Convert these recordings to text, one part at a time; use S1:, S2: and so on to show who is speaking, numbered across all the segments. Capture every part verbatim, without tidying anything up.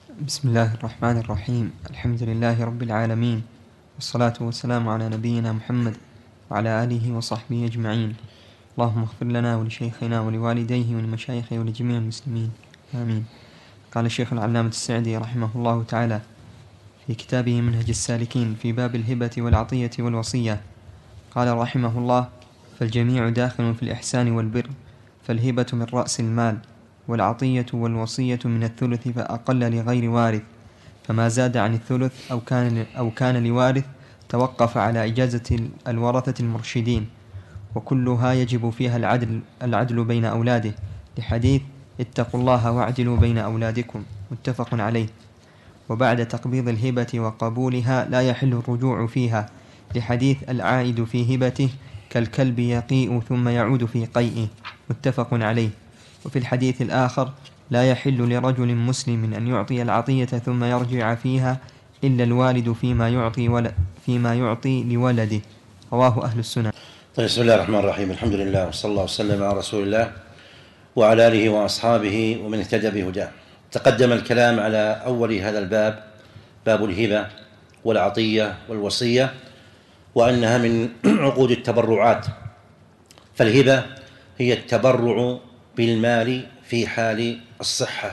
S1: بسم الله الرحمن الرحيم. الحمد لله رب العالمين، والصلاة والسلام على نبينا محمد وعلى آله وصحبه أجمعين. اللهم اغفر لنا ولشيخنا ولوالديه ولمشايخه ولجميع المسلمين، آمين. قال الشيخ العلامة السعدي رحمه الله تعالى في كتابه منهج السالكين في باب الهبة والعطية والوصية، قال رحمه الله: فالجميع داخل في الإحسان والبر، فالهبة من رأس المال، والعطية والوصية من الثلث فأقل لغير وارث، فما زاد عن الثلث أو كان, أو كان لوارث توقف على إجازة الورثة المرشدين، وكلها يجب فيها العدل, العدل بين أولاده، لحديث اتقوا الله واعدلوا بين أولادكم، متفق عليه. وبعد تقبيض الهبة وقبولها لا يحل الرجوع فيها، لحديث العائد في هبته كالكلب يقيء ثم يعود في قيئه، متفق عليه. وفي الحديث الآخر: لا يحل لرجل مسلم أن يعطي العطية ثم يرجع فيها إلا الوالد فيما يعطي, ول... فيما يعطي لولده، رواه أهل السنن.
S2: طيب، بسم الله الرحمن الرحيم. الحمد لله، وصلى الله وسلم على رسول الله وعلى آله وأصحابه ومن اهتدى بهداه. تقدم الكلام على أول هذا الباب، باب الهبة والعطية والوصية، وأنها من عقود التبرعات. فالهبة هي التبرع بالمال في حال الصحة،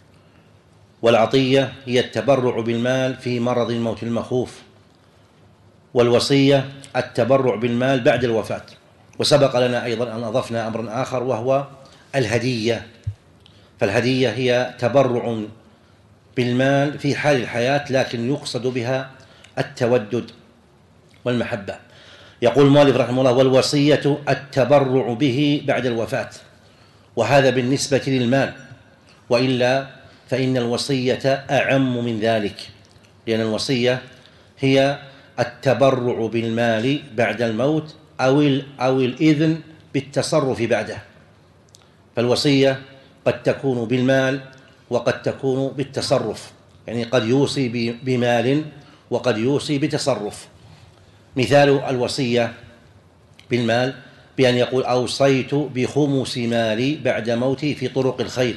S2: والعطية هي التبرع بالمال في مرض الموت المخوف، والوصية التبرع بالمال بعد الوفاة. وسبق لنا أيضا أن أضفنا أمرا آخر وهو الهدية. فالهدية هي تبرع بالمال في حال الحياة، لكن يقصد بها التودد والمحبة. يقول المؤلف رحمه الله: والوصية التبرع به بعد الوفاة، وهذا بالنسبة للمال، وإلا فإن الوصية أعم من ذلك، لأن الوصية هي التبرع بالمال بعد الموت أو أو الإذن بالتصرف بعده. فالوصية قد تكون بالمال وقد تكون بالتصرف، يعني قد يوصي بمال وقد يوصي بتصرف. مثال الوصية بالمال بأن يقول: أوصيت بخمس مالي بعد موتي في طرق الخير.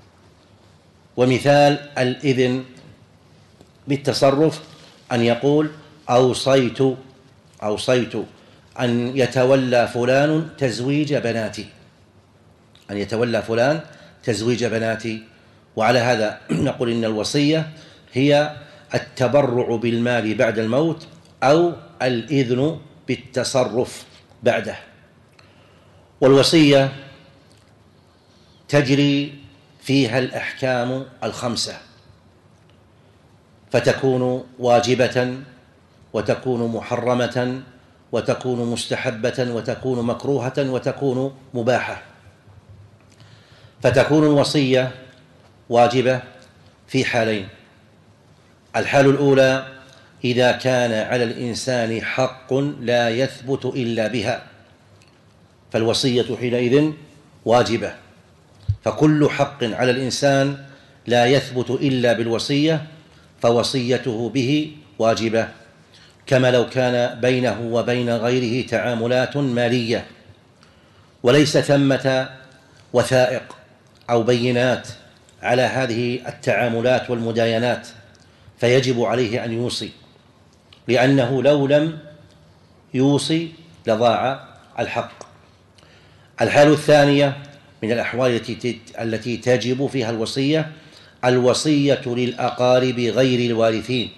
S2: ومثال الإذن بالتصرف أن يقول: أوصيت أوصيت أن يتولى فلان تزويج بناتي، أن يتولى فلان تزويج بناتي. وعلى هذا نقول إن الوصية هي التبرع بالمال بعد الموت أو الإذن بالتصرف بعده. والوصية تجري فيها الأحكام الخمسة، فتكون واجبة وتكون محرمة وتكون مستحبة وتكون مكروهة وتكون مباحة. فتكون الوصية واجبة في حالين: الحال الأولى إذا كان على الإنسان حق لا يثبت إلا بها، فالوصية حينئذ واجبة. فكل حق على الإنسان لا يثبت إلا بالوصية فوصيته به واجبة، كما لو كان بينه وبين غيره تعاملات مالية وليس ثمة وثائق أو بينات على هذه التعاملات والمداينات، فيجب عليه أن يوصي، لأنه لو لم يوصي لضاع الحق. الحالة الثانية من الأحوال التي تجب فيها الوصية: الوصية للأقارب غير الوارثين.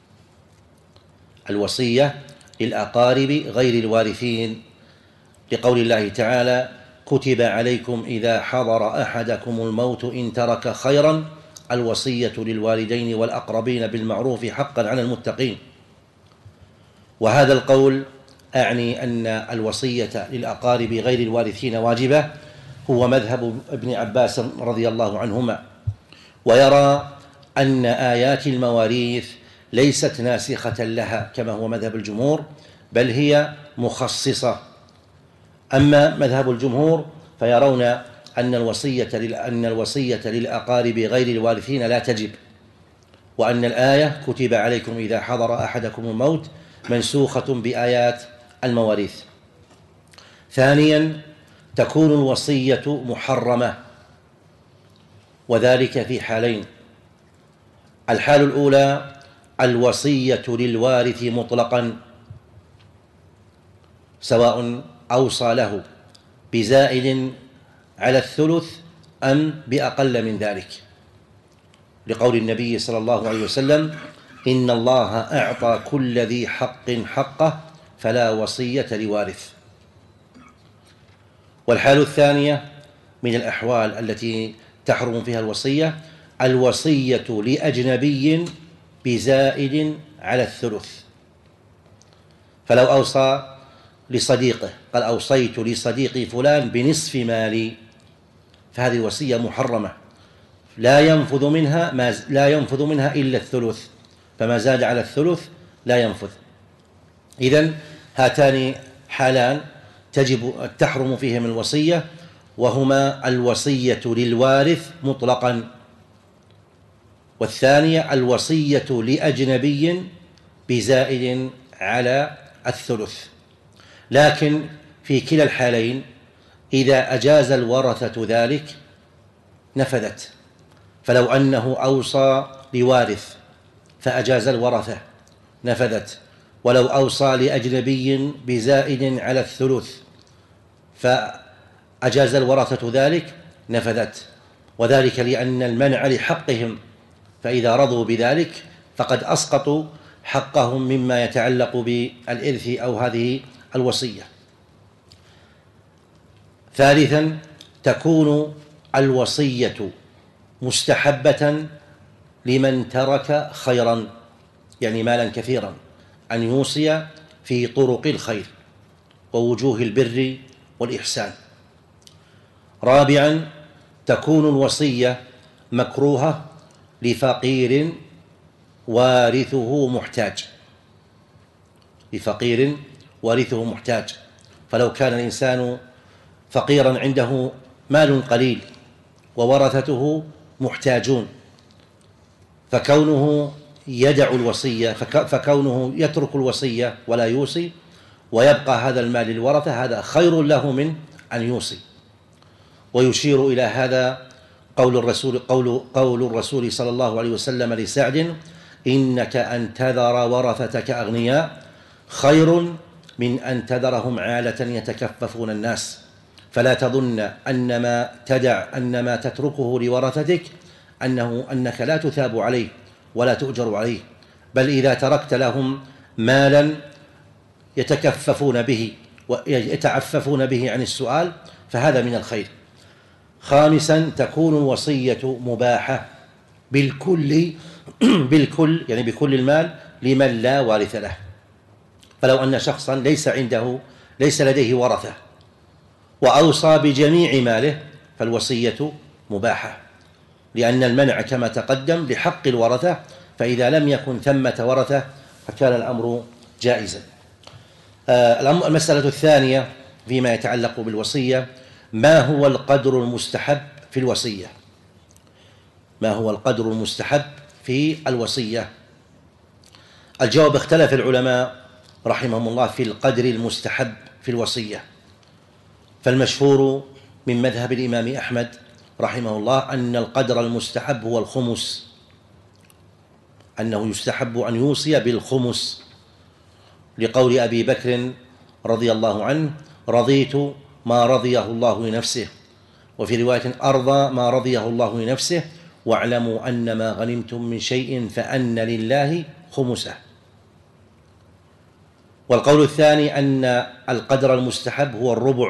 S2: الوصية للأقارب غير الوارثين، لقول الله تعالى: كتب عليكم إذا حضر أحدكم الموت إن ترك خيرا الوصية للوالدين والأقربين بالمعروف حقا على المتقين. وهذا القول أعني أن الوصية للأقارب غير الوارثين واجبة هو مذهب ابن عباس رضي الله عنهما، ويرى أن آيات المواريث ليست ناسخة لها كما هو مذهب الجمهور، بل هي مخصصة. أما مذهب الجمهور فيرون أن الوصية أن الوصية للأقارب غير الوارثين لا تجب، وأن الآية كتب عليكم إذا حضر أحدكم الموت منسوخة بآيات المواريث. ثانيا، تكون الوصية محرمة، وذلك في حالين: الحال الأولى الوصية للوارث مطلقا، سواء أوصى له بزائد على الثلث أم بأقل من ذلك، لقول النبي صلى الله عليه وسلم: إن الله أعطى كل ذي حق حقه فلا وصية لوارث. والحال الثانية من الأحوال التي تحرم فيها الوصية الوصية لأجنبي بزائد على الثلث، فلو أوصى لصديقه قال: أوصيت لصديقي فلان بنصف مالي، فهذه وصية محرمة لا ينفذ منها ما لا ينفذ منها إلا الثلث، فما زاد على الثلث لا ينفذ. إذن هاتان حالان تجب تحرم فيهما الوصية، وهما الوصية للوارث مطلقا، والثانية الوصية لأجنبي بزائد على الثلث. لكن في كلا الحالين إذا أجاز الورثة ذلك نفذت، فلو أنه أوصى لوارث فأجاز الورثة نفذت، ولو أوصى لأجنبي بزائد على الثلث فأجاز الورثة ذلك نفذت، وذلك لأن المنع لحقهم، فإذا رضوا بذلك فقد أسقطوا حقهم مما يتعلق بالإرث أو هذه الوصية. ثالثا تكون الوصية مستحبة لمن ترك خيرا، يعني مالا كثيرا، أن يوصي في طرق الخير ووجوه البر والإحسان. رابعا تكون الوصية مكروهة لفقير وارثه محتاج، لفقير وارثه محتاج، فلو كان الإنسان فقيرا عنده مال قليل وورثته محتاجون، فكونه يدع الوصية فكونه يترك الوصية ولا يوصي ويبقى هذا المال للورثة هذا خير له من أن يوصي. ويشير إلى هذا قول الرسول قول قول الرسول صلى الله عليه وسلم لسعد: إنك أن تذر ورثتك أغنياء خير من أن تذرهم عالة يتكففون الناس، فلا تظن أن ما تدع أن ما تتركه لورثتك أنه أنك لا تثاب عليه ولا تؤجر عليه، بل إذا تركت لهم مالا يتكففون به ويتعففون به عن السؤال فهذا من الخير. خامسا تكون الوصية مباحة بالكل بالكل يعني بكل المال لمن لا وارث له، فلو أن شخصا ليس عنده ليس لديه ورثة وأوصى بجميع ماله فالوصية مباحة، لأن المنع كما تقدم لحق الورثة، فإذا لم يكن ثمة ورثة فكان الأمر جائزا. المسألة الثانية فيما يتعلق بالوصية: ما هو القدر المستحب في الوصية؟ ما هو القدر المستحب في الوصية؟ الجواب: اختلف العلماء رحمهم الله في القدر المستحب في الوصية، فالمشهور من مذهب الإمام أحمد رحمه الله أن القدر المستحب هو الخمس، أنه يستحب أن يوصي بالخمس، لقول أبي بكر رضي الله عنه: رضيت ما رضيه الله لنفسه، وفي رواية: أرضى ما رضيه الله لنفسه، واعلموا أن ما غنمتم من شيء فأن لله خمسه. والقول الثاني أن القدر المستحب هو الربع،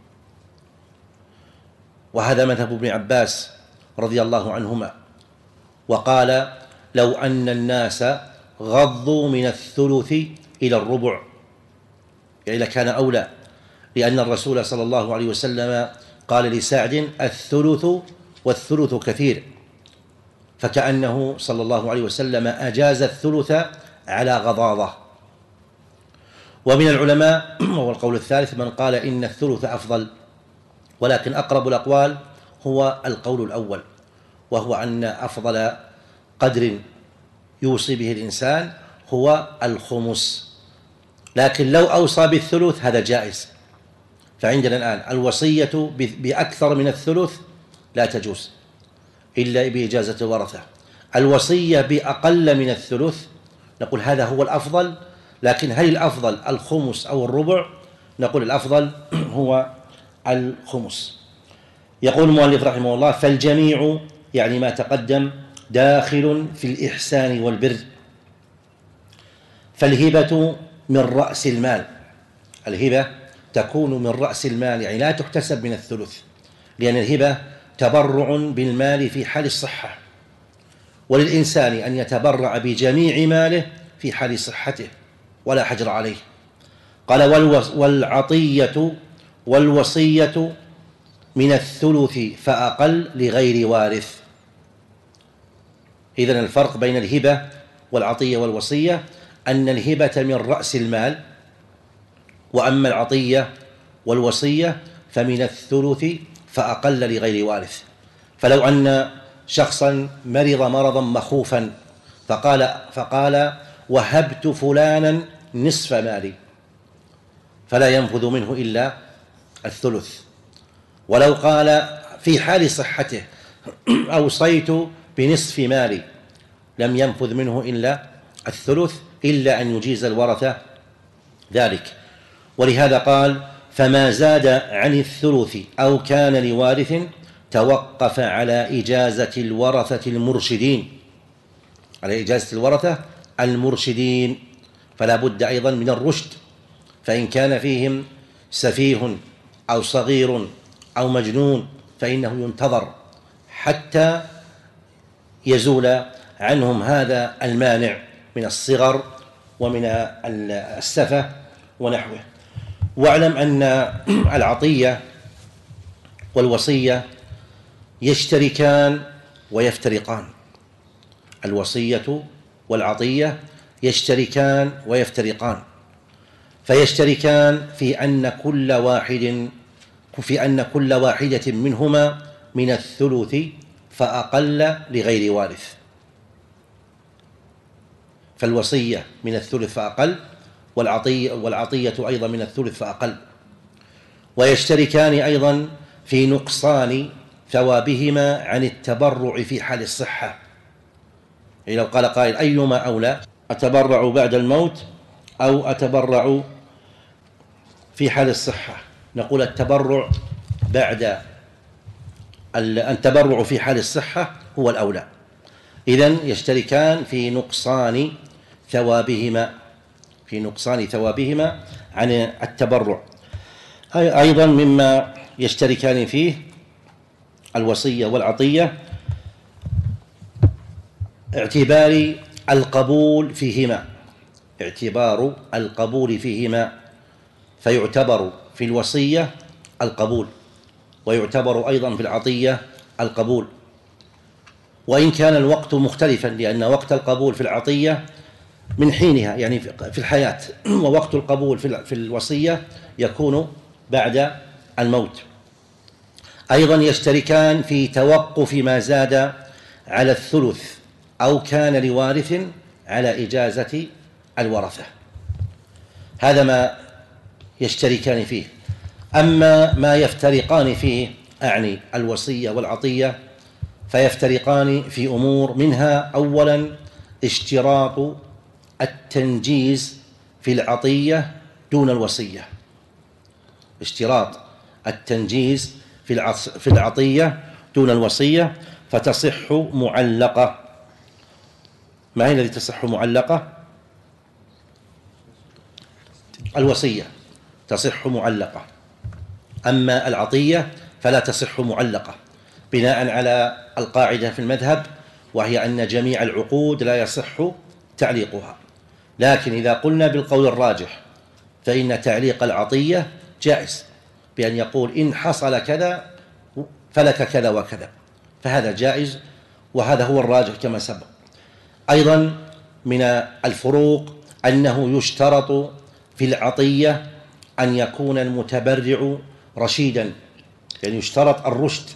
S2: وهذا مذهب ابن عباس رضي الله عنهما، وقال: لو أن الناس غضوا من الثلث إلى الربع يعني لكان أولى، لأن الرسول صلى الله عليه وسلم قال لسعد: الثلث والثلث كثير، فكأنه صلى الله عليه وسلم أجاز الثلث على غضاضة. ومن العلماء وهو القول الثالث من قال إن الثلث أفضل، ولكن أقرب الأقوال هو القول الأول، وهو أن أفضل قدر يوصي به الإنسان هو الخمس، لكن لو أوصى بالثلث هذا جائز. فعندنا الآن الوصية بأكثر من الثلث لا تجوز إلا بإجازة الورثة، الوصية بأقل من الثلث، نقول هذا هو الأفضل. لكن هل الأفضل الخمس أو الربع؟ نقول الأفضل هو الخمس. يقول المؤلف رحمه الله: فالجميع يعني ما تقدم داخل في الإحسان والبر. فالهبة من رأس المال، الهبة تكون من رأس المال، يعني لا تحتسب من الثلث، لأن الهبة تبرع بالمال في حال الصحة، وللإنسان أن يتبرع بجميع ماله في حال صحته ولا حجر عليه. قال: والعطية والوصية من الثلث فأقل لغير وارث. إذن الفرق بين الهبة والعطية والوصية أن الهبة من رأس المال، وأما العطية والوصية فمن الثلث فأقل لغير وارث. فلو أن شخصا مرض مرضا مخوفا فقال, فقال وهبت فلانا نصف مالي، فلا ينفذ منه إلا الثلث. ولو قال في حال صحته أوصيت بنصف مالي لم ينفذ منه إلا الثلث، إلا أن يجيز الورثة ذلك. ولهذا قال: فما زاد عن الثلث أو كان لوارث توقف على إجازة الورثة المرشدين، على إجازة الورثة المرشدين. فلا بد أيضا من الرشد، فإن كان فيهم سفيه أو صغير أو مجنون فإنه ينتظر حتى يزول عنهم هذا المانع من الصغر ومن السفة ونحوه. واعلم أن العطية والوصية يشتركان ويفترقان. الوصية والعطية يشتركان ويفترقان، فيشتركان في أن كل واحد في أن كل واحدة منهما من الثلث فأقل لغير وارث. فالوصية من الثلث فأقل، والعطية, والعطية أيضا من الثلث فأقل. ويشتركان أيضا في نقصان ثوابهما عن التبرع في حال الصحة. يعني لو قال قائل: أيما أولى، أتبرع بعد الموت أو أتبرع في حال الصحة؟ نقول التبرع بعد التبرع في حال الصحة هو الأولى. إذن يشتركان في نقصان ثوابهما في نقصان ثوابهما عن التبرع. أيضا مما يشتركان فيه الوصية والعطية اعتبار القبول فيهما اعتبار القبول فيهما فيعتبر في الوصية القبول، ويعتبر أيضا في العطية القبول، وإن كان الوقت مختلفا، لأن وقت القبول في العطية من حينها يعني في الحياة، ووقت القبول في الوصية يكون بعد الموت. أيضا يشتركان في توقف ما زاد على الثلث أو كان لوارث على إجازة الورثة. هذا ما يشتركان فيه. أما ما يفترقان فيه، أعني الوصية والعطية، فيفترقان في أمور، منها أولا اشتراط التنجيز في العطية دون الوصية. اشتراط التنجيز في العطية دون الوصية، فتصح معلقة. ما هي التي تصح معلقة؟ الوصية تصح معلقة، أما العطية فلا تصح معلقة، بناء على القاعدة في المذهب، وهي أن جميع العقود لا يصح تعليقها. لكن إذا قلنا بالقول الراجح فإن تعليق العطية جائز، بأن يقول إن حصل كذا فلك كذا وكذا، فهذا جائز، وهذا هو الراجح كما سبق. أيضا من الفروق أنه يشترط في العطية أن يكون المتبرع رشيدا، يعني يشترط الرشد.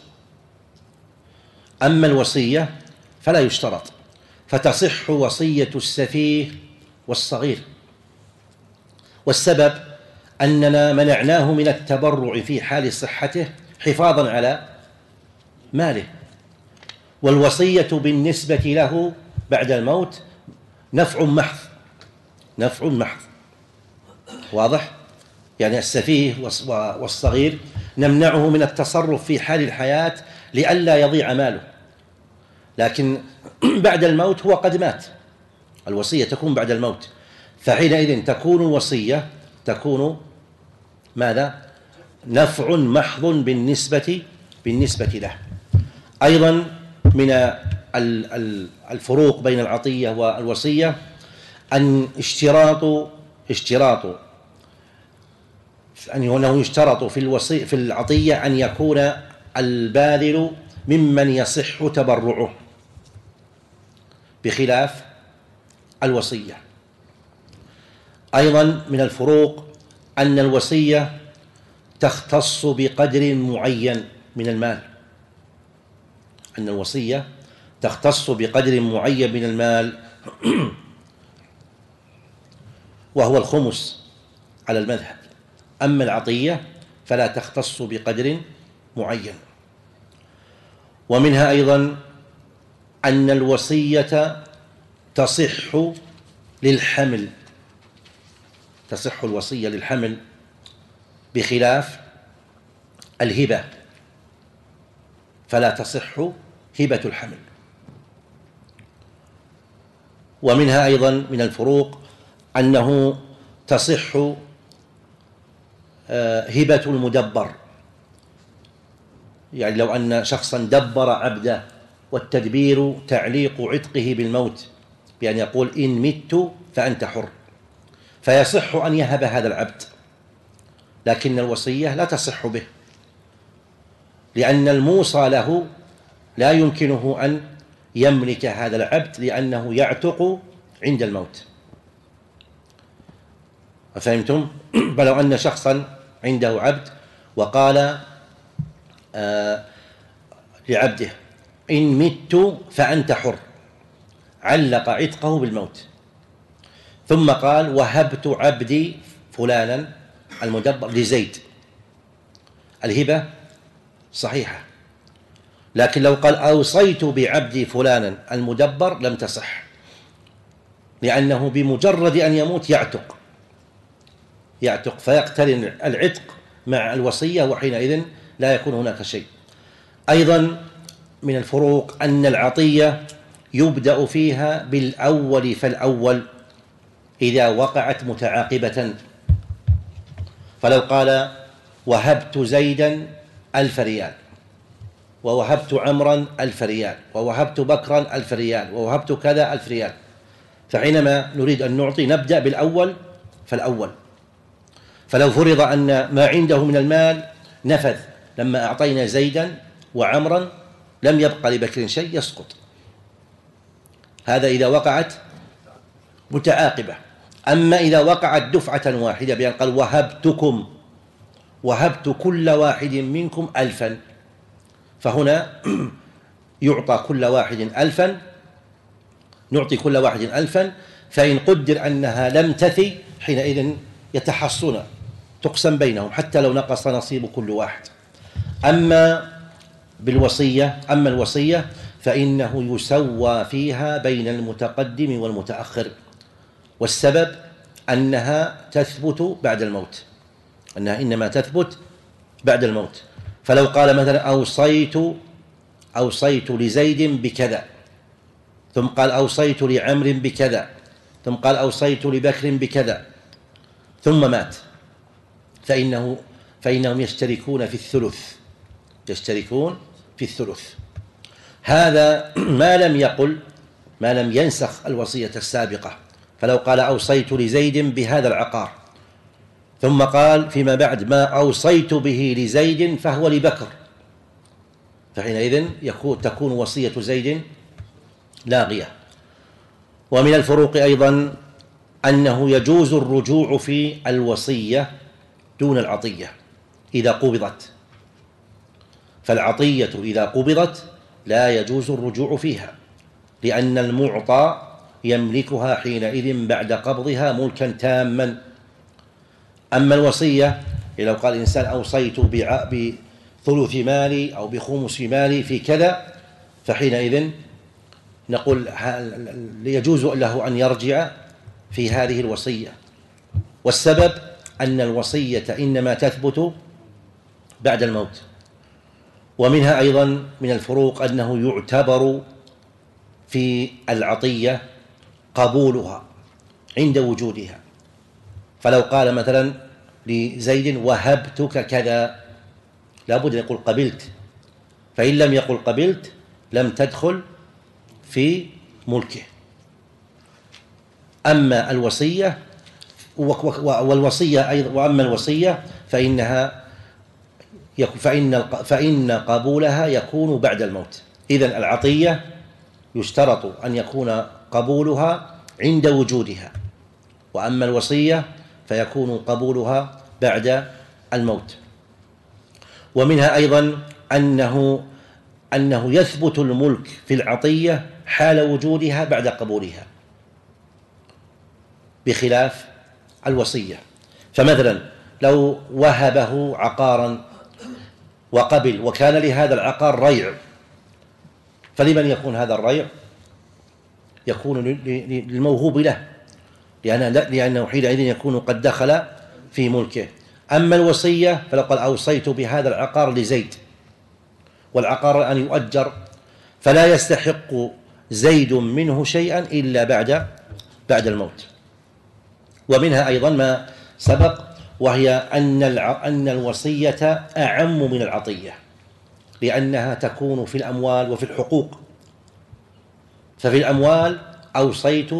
S2: أما الوصية فلا يشترط، فتصح وصية السفيه والصغير. والسبب أننا منعناه من التبرع في حال صحته حفاظا على ماله، والوصية بالنسبة له بعد الموت نفع محض، نفع محض، واضح؟ يعني السفيه والصغير نمنعه من التصرف في حال الحياة لئلا يضيع ماله، لكن بعد الموت هو قد مات، الوصية تكون بعد الموت، فحينئذ تكون الوصية تكون ماذا؟ نفع محض بالنسبة بالنسبة له. أيضا من الفروق بين العطية والوصية أن اشتراط اشتراط أنه يشترط في الوصي في العطية أن يكون الباذل ممن يصح تبرعه، بخلاف الوصية. أيضا من الفروق أن الوصية تختص بقدر معين من المال، أن الوصية تختص بقدر معين من المال وهو الخمس على المذهب، أما العطية فلا تختص بقدر معين. ومنها أيضا أن الوصية تصح للحمل، تصح الوصية للحمل بخلاف الهبة، فلا تصح هبة الحمل. ومنها أيضا من الفروق أنه تصح هبة المدبر، يعني لو أن شخصا دبر عبده، والتدبير تعليق عتقه بالموت بأن يقول إن مت فأنت حر، فيصح أن يهب هذا العبد، لكن الوصية لا تصح به، لأن الموصى له لا يمكنه أن يملك هذا العبد لأنه يعتق عند الموت. أفهمتم؟ فلو أن شخصا عنده عبد وقال آه لعبده إن مت فأنت حر، علق عتقه بالموت، ثم قال وهبت عبدي فلانا المدبر لزيد، الهبة صحيحة، لكن لو قال أوصيت بعبدي فلانا المدبر لم تصح، لأنه بمجرد أن يموت يعتق يعتق فيقترن العتق مع الوصية، وحينئذ لا يكون هناك شيء. أيضا من الفروق أن العطية يبدأ فيها بالأول فالأول إذا وقعت متعاقبة، فلو قال وهبت زيدا ألف ريال، ووهبت عمرا ألف ريال، ووهبت بكرا ألف ريال، ووهبت كذا ألف ريال، فحينما نريد أن نعطي نبدأ بالأول فالأول. فلو فرض أن ما عنده من المال نفذ، لما أعطينا زيدا وعمرا لم يبقى لبكر شيء يسقط، هذا إذا وقعت متعاقبة. أما إذا وقعت دفعة واحدة بأن قال وهبتكم وهبت كل واحد منكم ألفا، فهنا يعطى كل واحد ألفا، نعطي كل واحد ألفا، فإن قدر أنها لم تثي حينئذ يتحصون، تقسم بينهم حتى لو نقص نصيب كل واحد. أما بالوصية أما الوصية فإنه يسوى فيها بين المتقدم والمتأخر، والسبب أنها تثبت بعد الموت، أنها إنما تثبت بعد الموت. فلو قال مثلا أوصيت أوصيت لزيد بكذا، ثم قال أوصيت لعمر بكذا، ثم قال أوصيت لبكر بكذا، ثم مات، فإنه فإنهم يشتركون في الثلث يشتركون في الثلث. هذا ما لم يقل ما لم ينسخ الوصية السابقة. فلو قال أوصيت لزيد بهذا العقار، ثم قال فيما بعد ما أوصيت به لزيد فهو لبكر، فحينئذ يكون تكون وصية زيد لاغية. ومن الفروق أيضا أنه يجوز الرجوع في الوصية دون العطية إذا قبضت، فالعطية إذا قبضت لا يجوز الرجوع فيها، لأن المعطى يملكها حينئذ بعد قبضها ملكا تاما. أما الوصية لو قال الإنسان أوصيت بثلث مالي أو بخمس مالي في كذا، فحينئذ نقول يجوز له أن يرجع في هذه الوصية. والسبب أن الوصية إنما تثبت بعد الموت. ومنها أيضا من الفروق أنه يعتبر في العطية قبولها عند وجودها. فلو قال مثلا لزيد وهبتك كذا لابد أن يقول قبلت، فإن لم يقل قبلت لم تدخل في ملكه. أما الوصية والوصية أيضا وأما الوصية فإنها فإن فإن قبولها يكون بعد الموت. إذن العطية يشترط أن يكون قبولها عند وجودها، وأما الوصية فيكون قبولها بعد الموت. ومنها أيضا أنه أنه يثبت الملك في العطية حال وجودها بعد قبولها، بخلاف الوصية. فمثلا لو وهبه عقارا وقبل وكان لهذا العقار ريع، فلمن يكون هذا الريع؟ يكون للموهوب له، لأنه حينئذ يكون قد دخل في ملكه. أما الوصية فلو قال أوصيت بهذا العقار لزيد، والعقار الآن يؤجر، فلا يستحق زيد منه شيئا إلا بعد بعد الموت. ومنها أيضا ما سبق، وهي أن أن الوصية أعم من العطية، لأنها تكون في الأموال وفي الحقوق. ففي الأموال أوصيت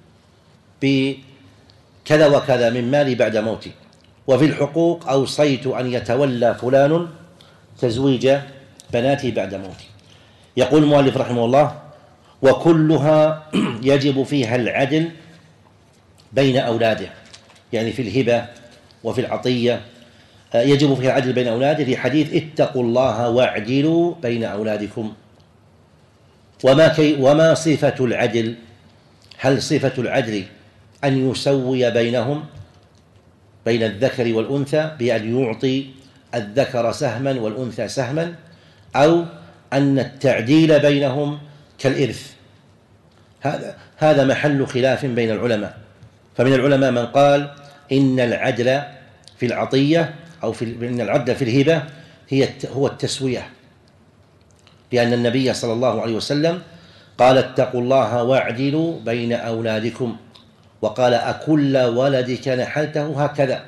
S2: بكذا وكذا من مالي بعد موتي، وفي الحقوق أوصيت أن يتولى فلان تزويج بناتي بعد موتي. يقول المؤلف رحمه الله: وكلها يجب فيها العدل بين أولاده، يعني في الهبة وفي العطية يجب فيها العدل بين أولاده، في حديث اتقوا الله واعدلوا بين أولادكم. وما, كي وما صفة العدل؟ هل صفة العدل أن يسوي بينهم بين الذكر والأنثى بأن يعطي الذكر سهما والأنثى سهما، أو أن التعديل بينهم كالإرث؟ هذا هذا محل خلاف بين العلماء. فمن العلماء من قال إن العدل في العطية أو في إن العدل في الهبة هي هو التسوية، لأن النبي صلى الله عليه وسلم قال اتقوا الله واعدلوا بين أولادكم، وقال أكل ولدك نحلته هكذا،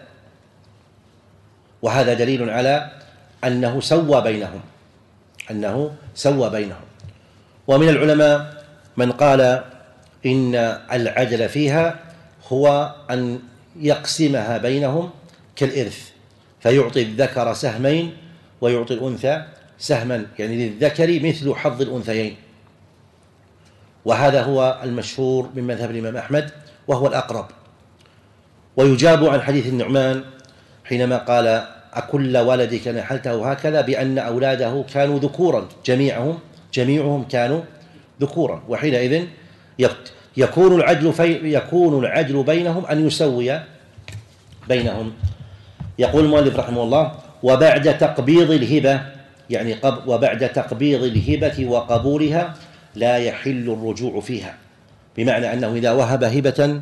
S2: وهذا دليل على أنه سوى بينهم أنه سوى بينهم. ومن العلماء من قال إن العدل فيها هو أن يقسمها بينهم كالإرث، فيعطي الذكر سهمين ويعطي الأنثى سهما، يعني للذكر مثل حظ الأنثيين. وهذا هو المشهور من مذهب الإمام أحمد وهو الأقرب. ويجاب عن حديث النعمان حينما قال أكل ولدك نحلته هكذا بأن أولاده كانوا ذكورا، جميعهم جميعهم كانوا ذكورا، وحينئذ يكون العدل في يكون العدل بينهم أن يسوي بينهم. يقول المؤلف رحمه الله: وبعد تقبيض الهبة، يعني قب وبعد تقبيض الهبة وقبولها لا يحل الرجوع فيها، بمعنى أنه إذا وهب هبة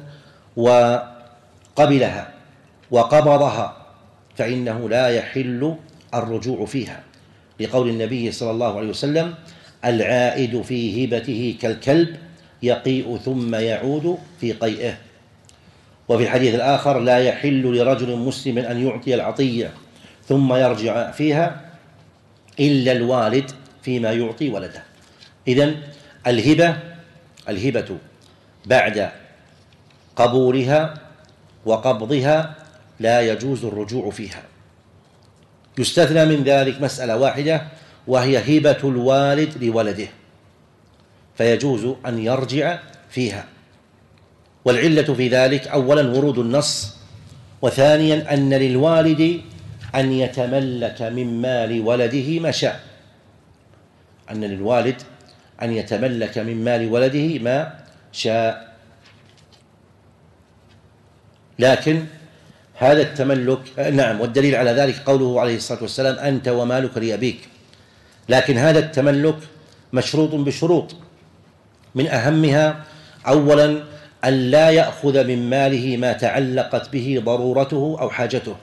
S2: وقبلها وقبضها فإنه لا يحل الرجوع فيها، لقول النبي صلى الله عليه وسلم: العائد في هبته كالكلب يقيء ثم يعود في قيئه. وفي الحديث الآخر: لا يحل لرجل مسلم أن يعطي العطية ثم يرجع فيها إلا الوالد فيما يعطي ولده. إذن الهبة الهبة بعد قبولها وقبضها لا يجوز الرجوع فيها. يستثنى من ذلك مسألة واحدة، وهي هبة الوالد لولده، فيجوز أن يرجع فيها. والعلة في ذلك أولا ورود النص، وثانيا أن للوالد أن يتملك من مال ولده ما شاء، أن للوالد أن يتملك من مال ولده ما شاء. لكن هذا التملك نعم، والدليل على ذلك قوله عليه الصلاة والسلام: أنت ومالك لأبيك. لكن هذا التملك مشروط بشروط، من أهمها أولا أن لا يأخذ من ماله ما تعلقت به ضرورته أو حاجته،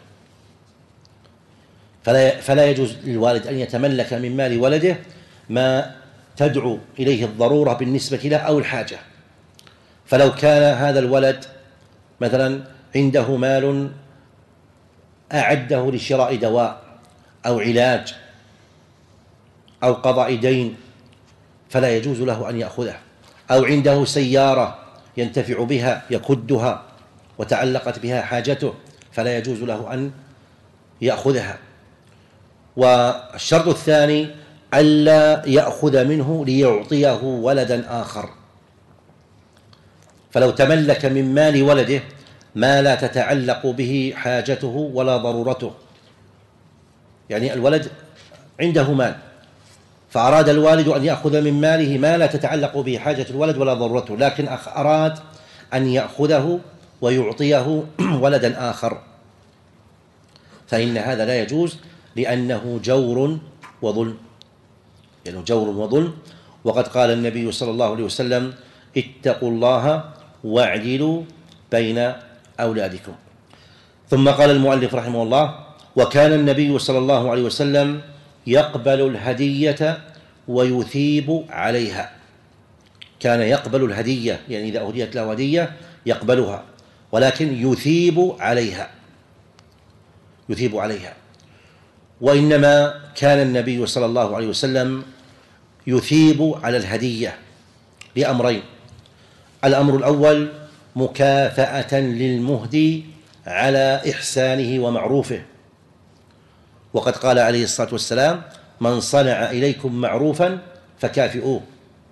S2: فلا فلا يجوز للوالد أن يتملك من مال ولده ما تدعو إليه الضرورة بالنسبة له أو الحاجة. فلو كان هذا الولد مثلا عنده مال أعده لشراء دواء أو علاج أو قضاء دين فلا يجوز له أن يأخذه، أو عنده سيارة ينتفع بها يكدها وتعلقت بها حاجته فلا يجوز له أن يأخذها. والشرط الثاني ألا يأخذ منه ليعطيه ولدا آخر، فلو تملك من مال ولده ما لا تتعلق به حاجته ولا ضرورته، يعني الولد عنده مال فأراد الوالد أن يأخذ من ماله ما لا تتعلق به حاجة الولد ولا ضرورته، لكن أراد أن يأخذه ويعطيه ولدا آخر، فإن هذا لا يجوز لأنه جور وظلم، يعني جور وظلم. وقد قال النبي صلى الله عليه وسلم: اتقوا الله واعدلوا بين أولادكم. ثم قال المؤلف رحمه الله: وكان النبي صلى الله عليه وسلم يقبل الهدية ويثيب عليها. كان يقبل الهدية، يعني إذا أهديت له هدية يقبلها، ولكن يثيب عليها يثيب عليها وإنما كان النبي صلى الله عليه وسلم يثيب على الهدية لأمرين: الأمر الأول مكافأة للمهدي على إحسانه ومعروفه، وقد قال عليه الصلاة والسلام: من صنع إليكم معروفا فكافئوه.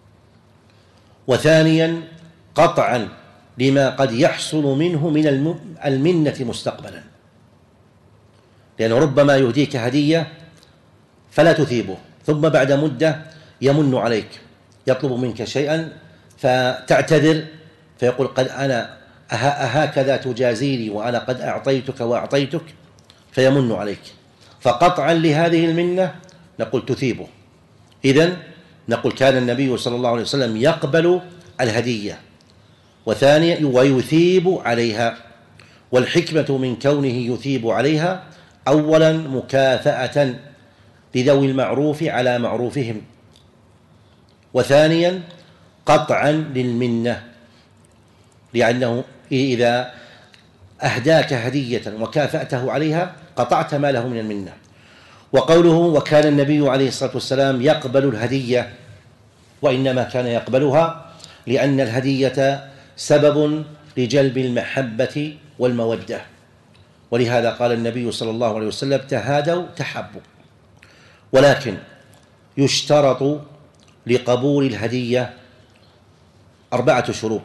S2: وثانيا قطعا لما قد يحصل منه من المنة مستقبلا، لأنه ربما يهديك هدية فلا تثيبه، ثم بعد مدة يمن عليك يطلب منك شيئا فتعتذر فيقول: قد أنا أهكذا تجازيني وأنا قد أعطيتك وأعطيتك، فيمن عليك، فقطعا لهذه المنة نقول تثيبه. إذن نقول كان النبي صلى الله عليه وسلم يقبل الهدية، وثانيا ويثيب عليها. والحكمة من كونه يثيب عليها أولا مكافأة لذوي المعروف على معروفهم، وثانيا قطعا للمنة، لأنه إذا أهداك هدية وكافأته عليها قطعت ما له من المنة. وقوله وكان النبي عليه الصلاة والسلام يقبل الهدية، وإنما كان يقبلها لأن الهدية سبب لجلب المحبة والمودة، ولهذا قال النبي صلى الله عليه وسلم: تهادوا تحبوا. ولكن يشترط لقبول الهدية أربعة شروط.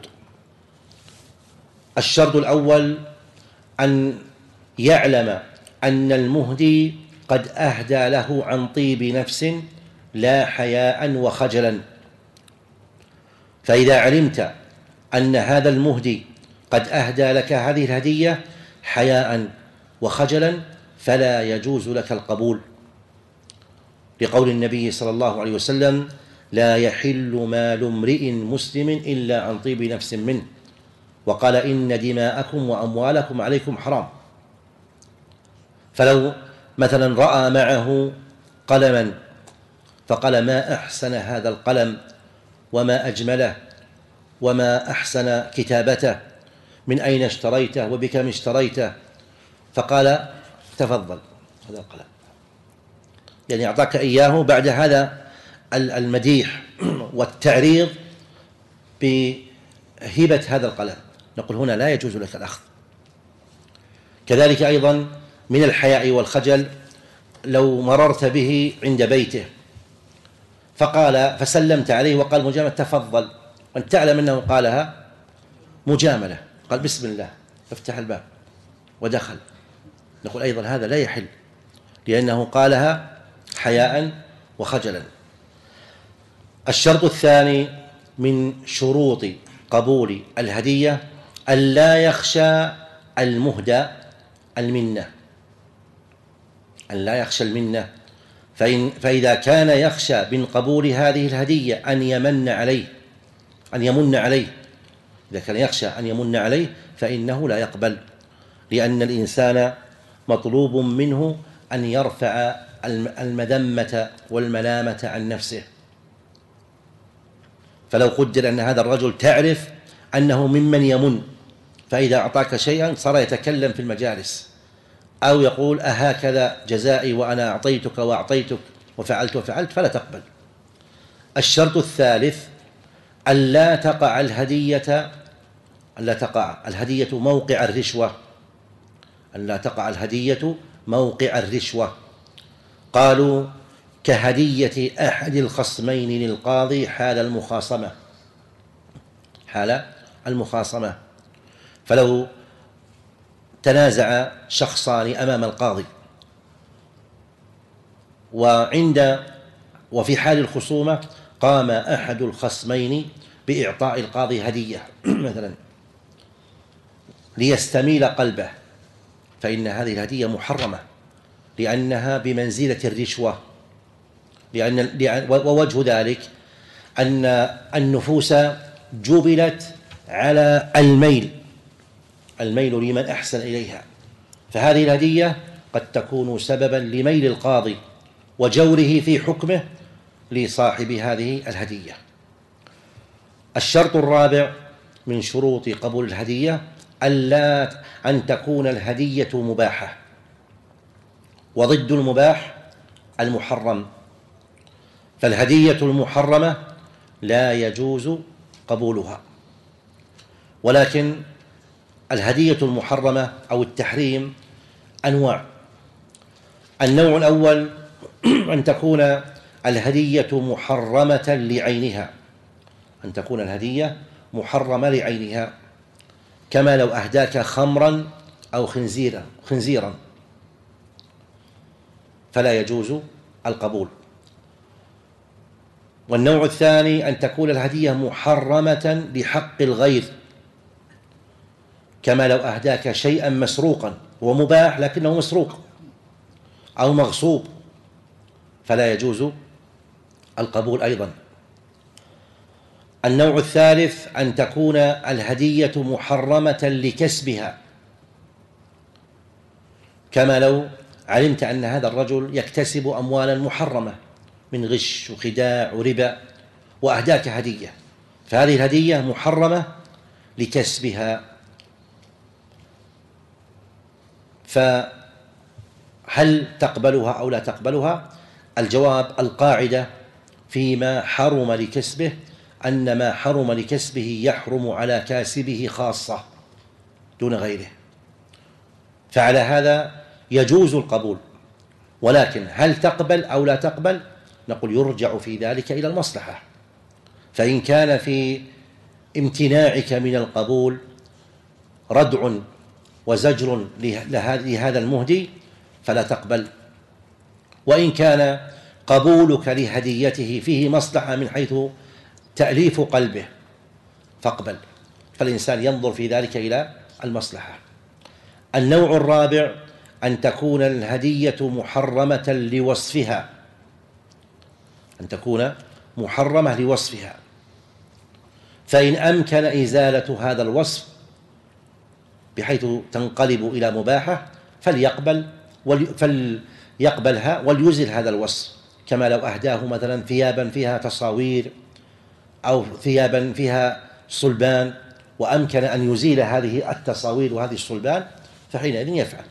S2: الشرط الأول أن يعلم أن المهدي قد أهدى له عن طيب نفس لا حياء وخجلا، فإذا علمت أن هذا المهدي قد أهدى لك هذه الهدية حياء وخجلا فلا يجوز لك القبول، لقول النبي صلى الله عليه وسلم: لا يحل مال امرئ مسلم إلا عن طيب نفس منه، وقال: إن دماءكم وأموالكم عليكم حرام. فلو مثلا رأى معه قلما فقال: ما أحسن هذا القلم وما أجمله وما أحسن كتابته، من أين اشتريته وبكم اشتريته؟ فقال: تفضل هذا القلم، يعني أعطاك إياه بعد هذا المديح والتعريض بهبة هذا القلم، نقول هنا لا يجوز لك الأخذ. كذلك أيضا من الحياء والخجل لو مررت به عند بيته فقال فسلمت عليه وقال مجاملة تفضل، وأنت تعلم أنه قالها مجاملة، قال بسم الله افتح الباب ودخل، نقول أيضا هذا لا يحل لأنه قالها حياء وخجلا. الشرط الثاني من شروط قبول الهدية ألا يخشى المهدى المنة، أن لا يخشى المنة، فإن فإذا كان يخشى من قبول هذه الهدية أن يمن عليه أن يمن عليه إذا كان يخشى أن يمن عليه فإنه لا يقبل، لأن الإنسان مطلوب منه أن يرفع المذمة والملامة عن نفسه. فلو قدر أن هذا الرجل تعرف أنه ممن يمن، فإذا أعطاك شيئا صار يتكلم في المجالس أو يقول أهكذا جزائي وأنا أعطيتك وأعطيتك وفعلت وفعلت، فلا تقبل. الشرط الثالث ألا تقع الهدية ألا تقع الهدية موقع الرشوة ألا تقع الهدية موقع الرشوة. قالوا كهدية أحد الخصمين للقاضي حال المخاصمة حال المخاصمة فلو تنازع شخصان أمام القاضي وعند وفي حال الخصومة قام أحد الخصمين بإعطاء القاضي هدية مثلا ليستميل قلبه، فإن هذه الهدية محرمة لأنها بمنزلة الرشوة. لأن ووجه ذلك أن النفوس جبلت على الميل الميل لمن أحسن إليها، فهذه الهدية قد تكون سببا لميل القاضي وجوره في حكمه لصاحب هذه الهدية. الشرط الرابع من شروط قبول الهدية ألا أن تكون الهدية مباحة، وضد المباح المحرم، فالهدية المحرمة لا يجوز قبولها. ولكن الهدية المحرمة أو التحريم أنواع. النوع الأول أن تكون الهدية محرمة لعينها أن تكون الهدية محرمة لعينها كما لو أهداك خمرا أو خنزيرا خنزيرا فلا يجوز القبول. والنوع الثاني أن تكون الهدية محرمة لحق الغير كما لو أهداك شيئا مسروقا، هو مباح لكنه مسروق أو مغصوب، فلا يجوز القبول أيضا. النوع الثالث أن تكون الهدية محرمة لكسبها كما لو علمت أن هذا الرجل يكتسب أموالا محرمة من غش وخداع وربا وأهداك هدية، فهذه الهدية محرمة لكسبها. فهل تقبلها أو لا تقبلها؟ الجواب القاعدة فيما حرم لكسبه أن ما حرم لكسبه يحرم على كاسبه خاصة دون غيره، فعلى هذا يجوز القبول. ولكن هل تقبل أو لا تقبل؟ نقول يرجع في ذلك إلى المصلحة، فإن كان في امتناعك من القبول ردع وزجر لهذا المهدي فلا تقبل، وإن كان قبولك لهديته فيه مصلحة من حيث تأليف قلبه فاقبل، فالإنسان ينظر في ذلك إلى المصلحة. النوع الرابع أن تكون الهدية محرمة لوصفها أن تكون محرمة لوصفها فإن أمكن إزالة هذا الوصف بحيث تنقلب إلى مباحة فليقبل فليقبلها وليزل هذا الوصف، كما لو أهداه مثلا ثيابا فيها تصاوير أو ثيابا فيها صلبان وأمكن أن يزيل هذه التصاوير وهذه الصلبان فحينئذ يفعل.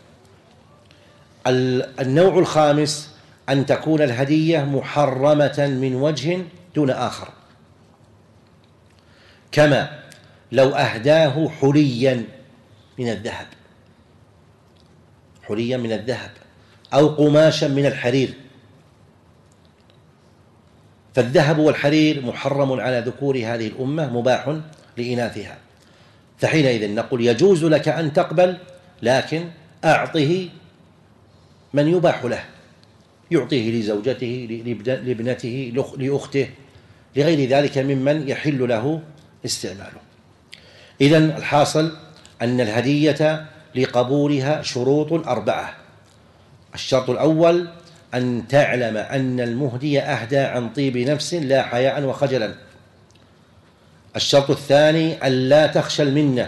S2: النوع الخامس أن تكون الهدية محرمة من وجه دون آخر، كما لو أهداه حليا من الذهب حليا من الذهب أو قماشا من الحرير، فالذهب والحرير محرم على ذكور هذه الأمة مباح لإناثها، فحينئذ نقول يجوز لك أن تقبل لكن أعطه من يباح له، يعطيه لزوجته لابنته لأخته لغير ذلك ممن يحل له استعماله. إذن الحاصل أن الهدية لقبولها شروط أربعة. الشرط الأول أن تعلم أن المهدي أهدى عن طيب نفس لا حياء وخجلا. الشرط الثاني ألا تخشى المنة.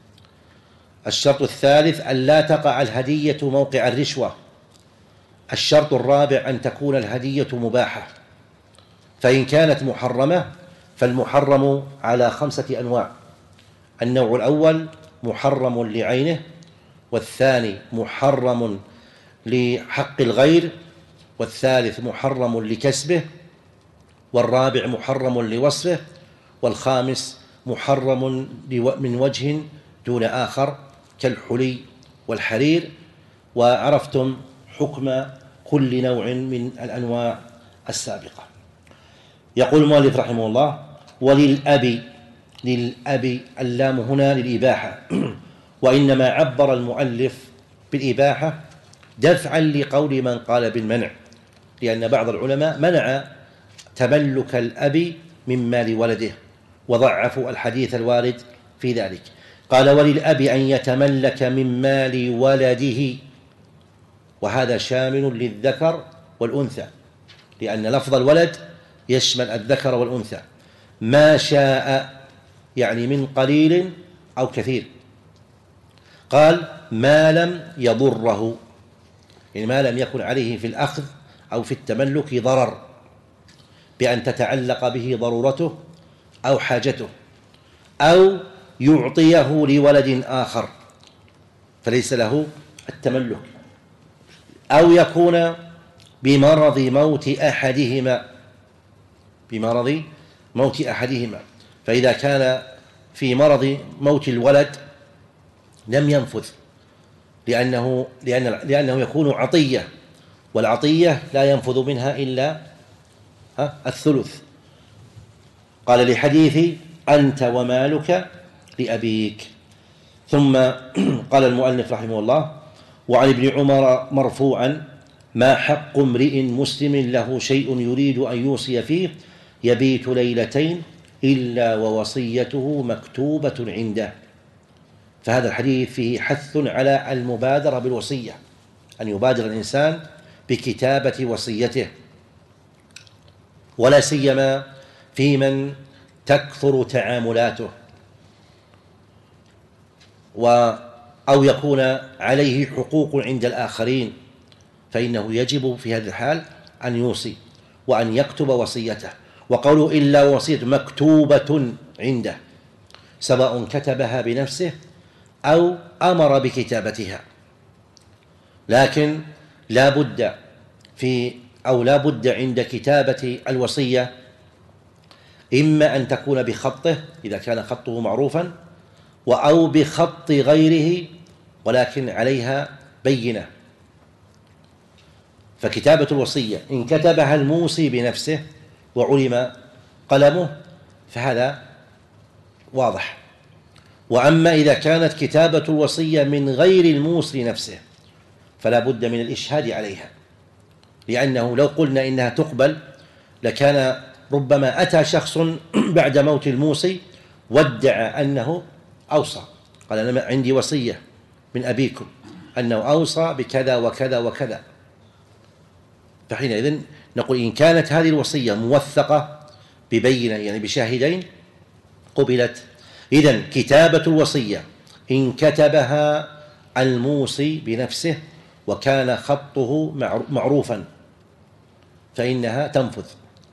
S2: الشرط الثالث ألا تقع الهدية موقع الرشوة. الشرط الرابع أن تكون الهدية مباحة، فإن كانت محرمة فالمحرم على خمسة أنواع: النوع الأول محرم لعينه، والثاني محرم لحق الغير، والثالث محرم لكسبه، والرابع محرم لوصفه، والخامس محرم من وجه دون آخر كالحلي والحرير. وعرفتم حكم كل نوع من الأنواع السابقة. يقول المؤلف رحمه الله: وللأب، للأب اللام هنا للإباحة، وإنما عبر المؤلف بالإباحة دفعا لقول من قال بالمنع، لأن بعض العلماء منع تملك الأب من مال ولده وضعفوا الحديث الوارد في ذلك. قال: وللأب أن يتملك من مال ولده، وهذا شامل للذكر والأنثى، لأن لفظ الولد يشمل الذكر والأنثى، ما شاء، يعني من قليل أو كثير. قال: ما لم يضره، يعني ما لم يكن عليه في الأخذ أو في التملك ضرر بأن تتعلق به ضرورته أو حاجته، أو يعطيه لولد آخر فليس له التملك، أو يكون بمرض موت أحدهما، بمرض موت أحدهما، فإذا كان في مرض موت الولد لم ينفذ، لأنه, لأن لأنه يكون عطية، والعطية لا ينفذ منها إلا الثلث. قال: لحديث أنت ومالك لأبيك. ثم قال المؤلف رحمه الله: وعن ابن عمر مرفوعا: ما حق امرئ مسلم له شيء يريد أن يوصي فيه يبيت ليلتين إلا ووصيته مكتوبة عنده. فهذا الحديث فيه حث على المبادرة بالوصية، أن يبادر الإنسان بكتابة وصيته، ولا سيما في من تكثر تعاملاته و أو يكون عليه حقوق عند الآخرين، فإنه يجب في هذه الحال أن يوصي وأن يكتب وصيته. وقوله إلا وصية مكتوبة عنده، سواء كتبها بنفسه أو أمر بكتابتها، لكن لا بد في أو لا بد عند كتابة الوصية إما أن تكون بخطه إذا كان خطه معروفا، أو بخط غيره ولكن عليها بينة. فكتابة الوصية إن كتبها الموصي بنفسه وعلم قلمه فهذا واضح، وأما إذا كانت كتابة الوصية من غير الموصي نفسه فلا بد من الإشهاد عليها، لأنه لو قلنا إنها تقبل لكان ربما أتى شخص بعد موت الموصي وادعى أنه أوصى، قال: أنا عندي وصية من أبيكم أنه أوصى بكذا وكذا وكذا، فحينئذ نقول إن كانت هذه الوصية موثقة ببينة يعني بشاهدين قبلت. إذن كتابة الوصية إن كتبها الموصي بنفسه وكان خطه معروفا فإنها تنفذ.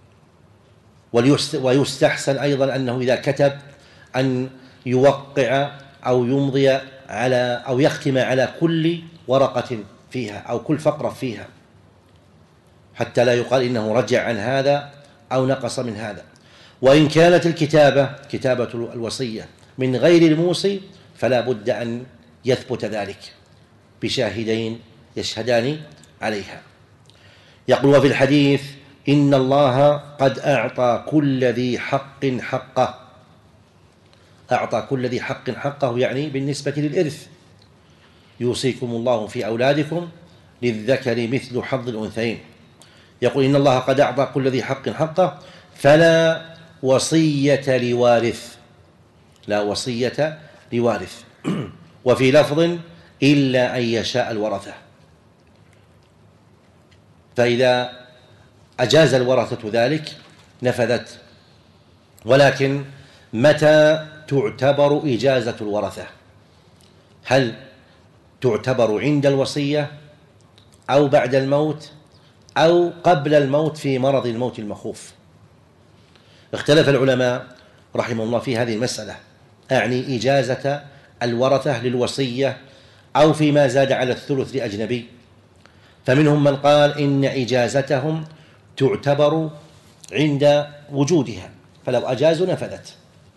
S2: ويستحسن أيضا أنه إذا كتب أن يوقع أو يمضي على أو يختم على كل ورقة فيها أو كل فقرة فيها، حتى لا يقال إنه رجع عن هذا أو نقص من هذا. وإن كانت الكتابة كتابة الوصية من غير الموصي فلا بد أن يثبت ذلك بشاهدين يشهدان عليها. يقول: وفي الحديث إن الله قد أعطى كل ذي حق حقه. أعطى كل ذي حق حقه يعني بالنسبة للإرث: يوصيكم الله في أولادكم للذكر مثل حظ الأنثيين. يقول: إن الله قد أعطى كل ذي حق حقه فلا وصية لوارث، لا وصية لوارث. وفي لفظ: إلا أن يشاء الورثة. فإذا أجاز الورثة ذلك نفذت. ولكن متى تعتبر إجازة الورثة؟ هل تعتبر عند الوصية أو بعد الموت أو قبل الموت في مرض الموت المخوف؟ اختلف العلماء رحمه الله في هذه المسألة، أعني إجازة الورثة للوصية أو فيما زاد على الثلث لأجنبي. فمنهم من قال إن إجازتهم تعتبر عند وجودها، فلو أجازوا نفذت،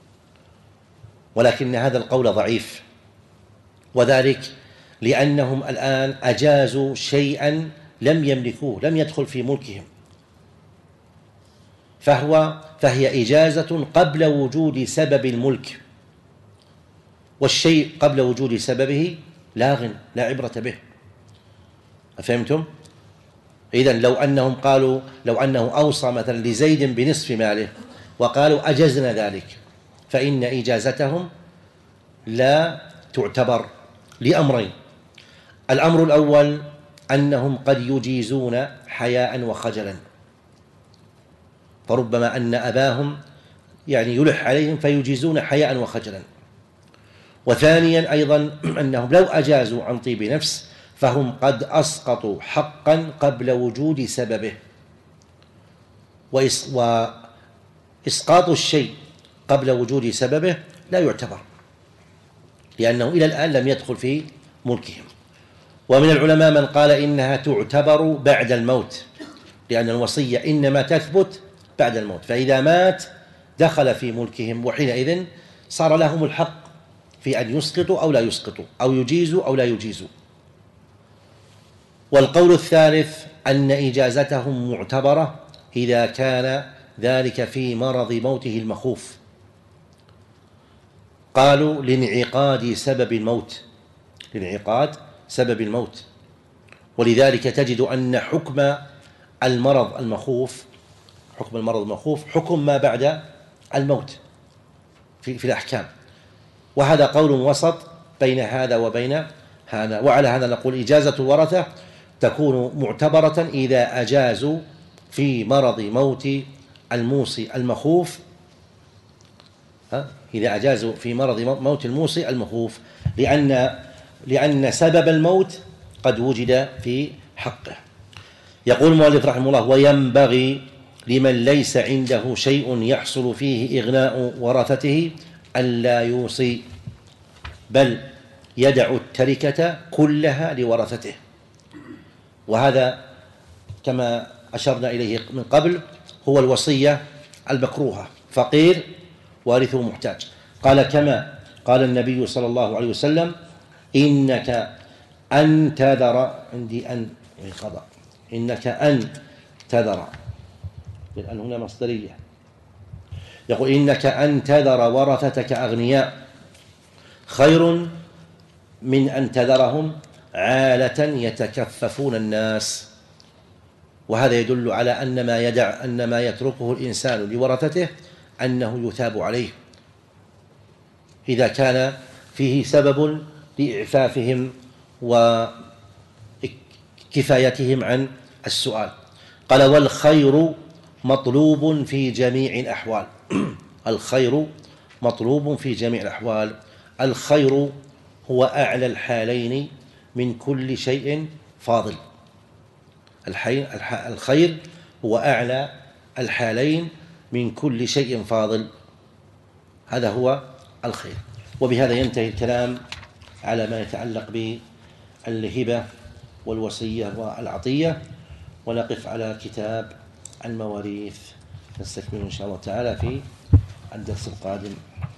S2: ولكن هذا القول ضعيف، وذلك لأنهم الآن أجازوا شيئا لم يملكوه، لم يدخل في ملكهم، فهو فهي إجازة قبل وجود سبب الملك، والشيء قبل وجود سببه لاغ لا عبرة به. أفهمتم؟ إذن لو أنهم قالوا لو أنه أوصى مثلا لزيد بنصف ماله وقالوا أجزنا ذلك، فإن إجازتهم لا تعتبر لأمرين. الأمر الأول أنهم قد يجيزون حياء وخجلا، فربما أن أباهم يعني يلح عليهم فيجيزون حياء وخجلا. وثانيا أيضا أنهم لو أجازوا عن طيب نفس فهم قد أسقطوا حقا قبل وجود سببه، وإسقاط الشيء قبل وجود سببه لا يعتبر، لأنه إلى الآن لم يدخل في ملكهم. ومن العلماء من قال إنها تعتبر بعد الموت، لأن الوصية إنما تثبت بعد الموت، فإذا مات دخل في ملكهم، وحينئذ صار لهم الحق في أن يسقطوا أو لا يسقطوا، أو يجيزوا أو لا يجيزوا. والقول الثالث أن إجازتهم معتبرة إذا كان ذلك في مرض موته المخوف، قالوا لانعقاد سبب الموت، لانعقاد سبب الموت. ولذلك تجد أن حكم المرض المخوف حكم المرض المخوف حكم ما بعد الموت في, في الأحكام، وهذا قول وسط بين هذا وبين هذا. وعلى هذا نقول إجازة الورثة تكون معتبرة إذا أجازوا في مرض موت الموصي المخوف، إذا أجازوا في مرض موت الموصي المخوف، لأن لأن سبب الموت قد وجد في حقه. يقول المؤلف رحمه الله: وينبغي لمن ليس عنده شيء يحصل فيه إغناء ورثته ألا يوصي، بل يدع التركة كلها لورثته. وهذا كما أشرنا إليه من قبل هو الوصية المكروهة، فقير وارثه محتاج. قال كما قال النبي صلى الله عليه وسلم: إنك أن تذر عندي أن قضاء إنك أن تذر، لأن هنا مصدرية، يقول: إنك أن تذر ورثتك أغنياء خير من أن تذرهم عالة يتكففون الناس. وهذا يدل على أن ما يدع أن ما يتركه الإنسان لورثته أنه يثاب عليه إذا كان فيه سبب لإعفافهم وكفايتهم عن السؤال. قال: والخير مطلوب في جميع الأحوال. الخير مطلوب في جميع الأحوال. الخير هو أعلى الحالين من كل شيء فاضل. الخير هو أعلى الحالين من كل شيء فاضل، هذا هو الخير. وبهذا ينتهي الكلام على ما يتعلق بالهبة والوصية والعطية، ونقف على كتاب المواريث نستكمل إن شاء الله تعالى في الدرس القادم.